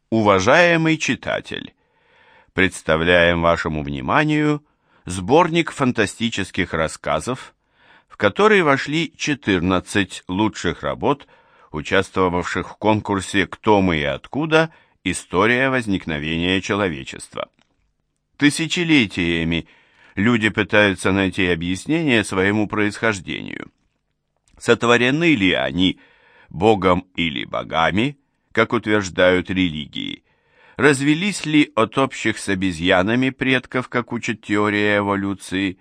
Уважаемый читатель, представляем вашему вниманию сборник фантастических рассказов, в который вошли 14 лучших работ, участвовавших в конкурсе «Кто мы и откуда. История возникновения человечества». Тысячелетиями люди пытаются найти объяснение своему происхождению. Сотворены ли они Богом или богами, как утверждают религии? Развелись ли от общих с обезьянами предков, как учит теория эволюции?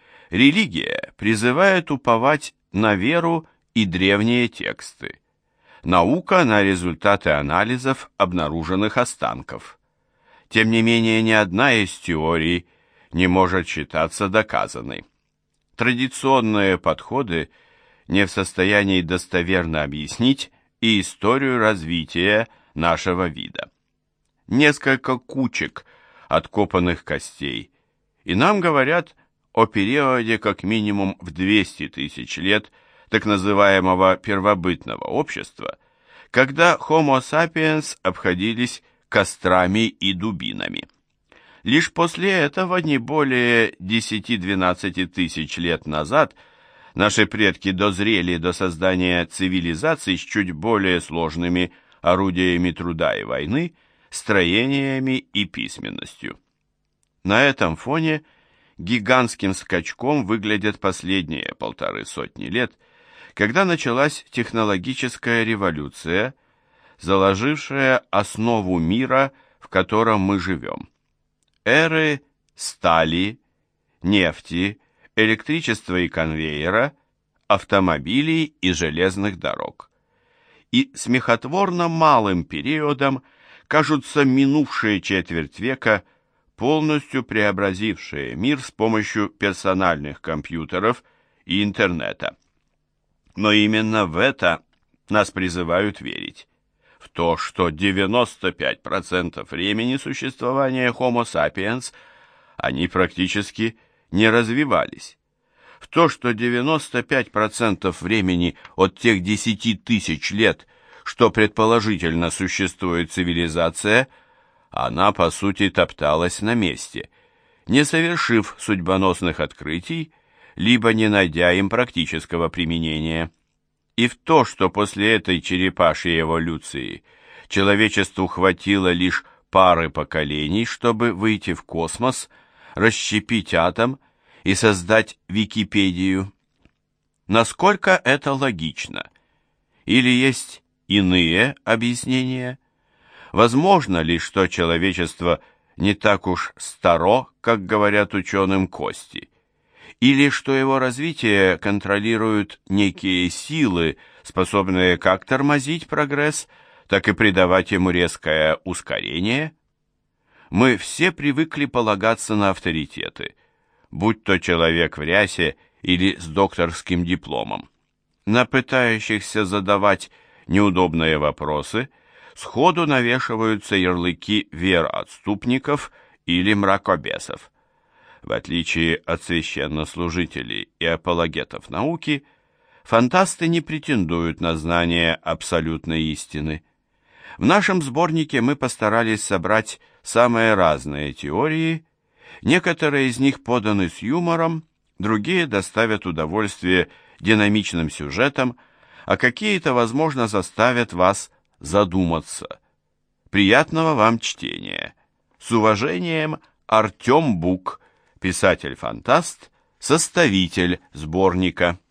Религия призывает уповать на веру и древние тексты. Наука на результаты анализов обнаруженных останков. Тем не менее, ни одна из теорий не может считаться доказанной. Традиционные подходы не в состоянии достоверно объяснить и историю развития нашего вида. Несколько кучек откопанных костей, и нам говорят о периоде как минимум в 200 тысяч лет так называемого первобытного общества, когда Homo sapiens обходились кострами и дубинами. Лишь после этого, не более 10-12 тысяч лет назад, наши предки дозрели до создания цивилизаций с чуть более сложными орудиями труда и войны, строениями и письменностью. На этом фоне гигантским скачком выглядят последние 150 лет, когда началась технологическая революция, заложившая основу мира, в котором мы живем. Эры стали, нефти, электричества и конвейера, автомобилей и железных дорог. И смехотворно малым периодом кажутся минувшие четверть века, полностью преобразившие мир с помощью персональных компьютеров и интернета. Но именно в это нас призывают верить. В то, что 95% времени существования Homo sapiens они практически не развивались. В то, что 95% времени от тех 10 тысяч лет, что предположительно существует цивилизация, она, по сути, топталась на месте, не совершив судьбоносных открытий, либо не найдя им практического применения. И в то, что после этой черепашьей эволюции человечеству хватило лишь пары поколений, чтобы выйти в космос, расщепить атом и создать Википедию. Насколько это логично? Или есть иные объяснения? Возможно ли, что человечество не так уж старо, как говорят ученым кости? Или что его развитие контролируют некие силы, способные как тормозить прогресс, так и придавать ему резкое ускорение? Мы все привыкли полагаться на авторитеты, будь то человек в рясе или с докторским дипломом. На пытающихся задавать неудобные вопросы сходу навешиваются ярлыки вероотступников или мракобесов. В отличие от священнослужителей и апологетов науки, фантасты не претендуют на знание абсолютной истины. В нашем сборнике мы постарались собрать самые разные теории, некоторые из них поданы с юмором, другие доставят удовольствие динамичным сюжетом, а какие-то, возможно, заставят вас задуматься. Приятного вам чтения. С уважением, Артем Бук, писатель-фантаст, составитель сборника.